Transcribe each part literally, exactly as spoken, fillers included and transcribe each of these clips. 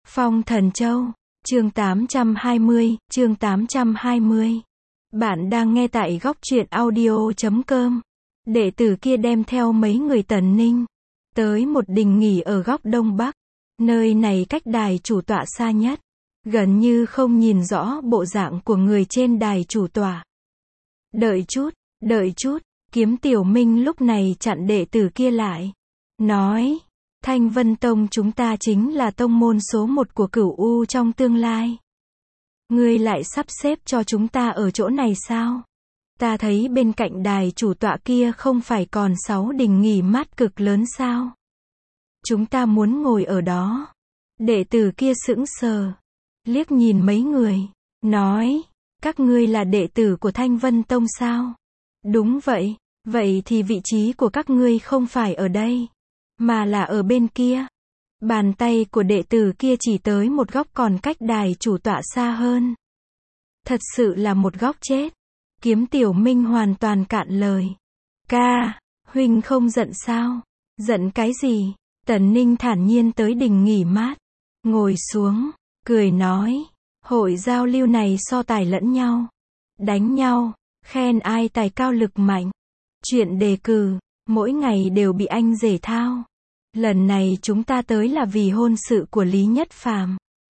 Phong Thần Châu, chương tám trăm hai mươi, chương tám trăm hai mươi. Bạn đang nghe tại góc truyện audio chấm com. Đệ tử kia đem theo mấy người Tần Ninh tới một đình nghỉ ở góc đông bắc. Nơi này cách đài chủ tọa xa nhất, gần như không nhìn rõ bộ dạng của người trên đài chủ tọa. Đợi chút, đợi chút, Kiếm Tiểu Minh lúc này chặn đệ tử kia lại. Nói, Thanh Vân Tông chúng ta chính là tông môn số một của Cửu U trong tương lai. Ngươi lại sắp xếp cho chúng ta ở chỗ này sao? Ta thấy bên cạnh đài chủ tọa kia không phải còn sáu đình nghỉ mát cực lớn sao? Chúng ta muốn ngồi ở đó. Đệ tử kia sững sờ, liếc nhìn mấy người, nói, các ngươi là đệ tử của Thanh Vân Tông sao? Đúng vậy, vậy thì vị trí của các ngươi không phải ở đây, mà là ở bên kia. Bàn tay của đệ tử kia chỉ tới một góc còn cách đài chủ tọa xa hơn. Thật sự là một góc chết. Kiếm Tiểu Minh hoàn toàn cạn lời. Ca, huynh không giận sao? Giận cái gì? Tần Ninh thản nhiên tới đình nghỉ mát, ngồi xuống, cười nói, hội giao lưu này so tài lẫn nhau, đánh nhau, khen ai tài cao lực mạnh. Chuyện đề cử, mỗi ngày đều bị anh rể thao. Lần này chúng ta tới là vì hôn sự của Lý Nhất Phàm.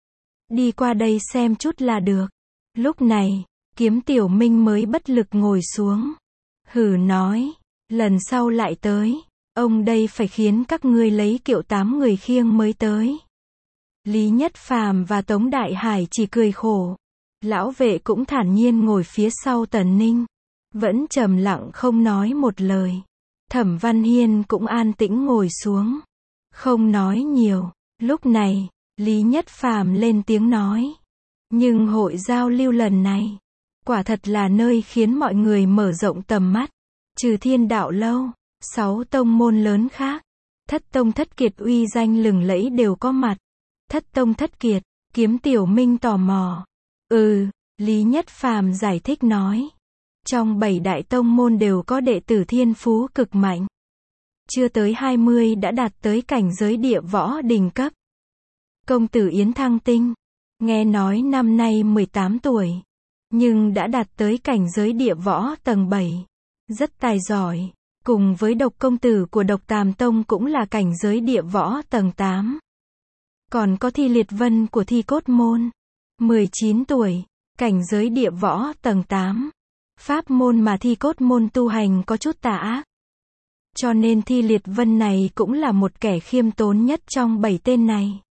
Đi qua đây xem chút là được. Lúc này, Kiếm Tiểu Minh mới bất lực ngồi xuống. Hừ nói, lần sau lại tới, ông đây phải khiến các ngươi lấy kiệu tám người khiêng mới tới. Lý Nhất Phàm và Tống Đại Hải chỉ cười khổ. Lão vệ cũng thản nhiên ngồi phía sau Tần Ninh, vẫn trầm lặng không nói một lời. Thẩm Văn Hiên cũng an tĩnh ngồi xuống, không nói nhiều. Lúc này, Lý Nhất Phàm lên tiếng nói, nhưng hội giao lưu lần này, quả thật là nơi khiến mọi người mở rộng tầm mắt. Trừ Thiên Đạo Lâu, sáu tông môn lớn khác, Thất Tông Thất Kiệt uy danh lừng lẫy đều có mặt. Thất Tông Thất Kiệt, Kiếm Tiểu Minh tò mò. Ừ, Lý Nhất Phàm giải thích nói, trong bảy đại tông môn đều có đệ tử thiên phú cực mạnh. Chưa tới hai mươi đã đạt tới cảnh giới địa võ đỉnh cấp. Công tử Yến Thăng Tinh, nghe nói năm nay mười tám tuổi, nhưng đã đạt tới cảnh giới địa võ tầng bảy. Rất tài giỏi, cùng với Độc công tử của Độc Tàm Tông cũng là cảnh giới địa võ tầng tám. Còn có Thi Liệt Vân của Thi Cốt Môn, mười chín tuổi, cảnh giới địa võ tầng tám. Pháp môn mà Thi Cốt Môn tu hành có chút tà ác, cho nên Thi Liệt Vân này cũng là một kẻ khiêm tốn nhất trong bảy tên này.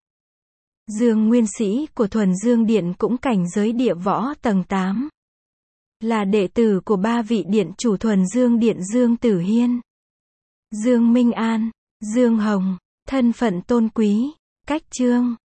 Dương Nguyên Sĩ của Thuần Dương Điện cũng cảnh giới địa võ tầng tám. Là đệ tử của ba vị điện chủ Thuần Dương Điện Dương Tử Hiên, Dương Minh An, Dương Hồng, thân phận tôn quý, cách chương,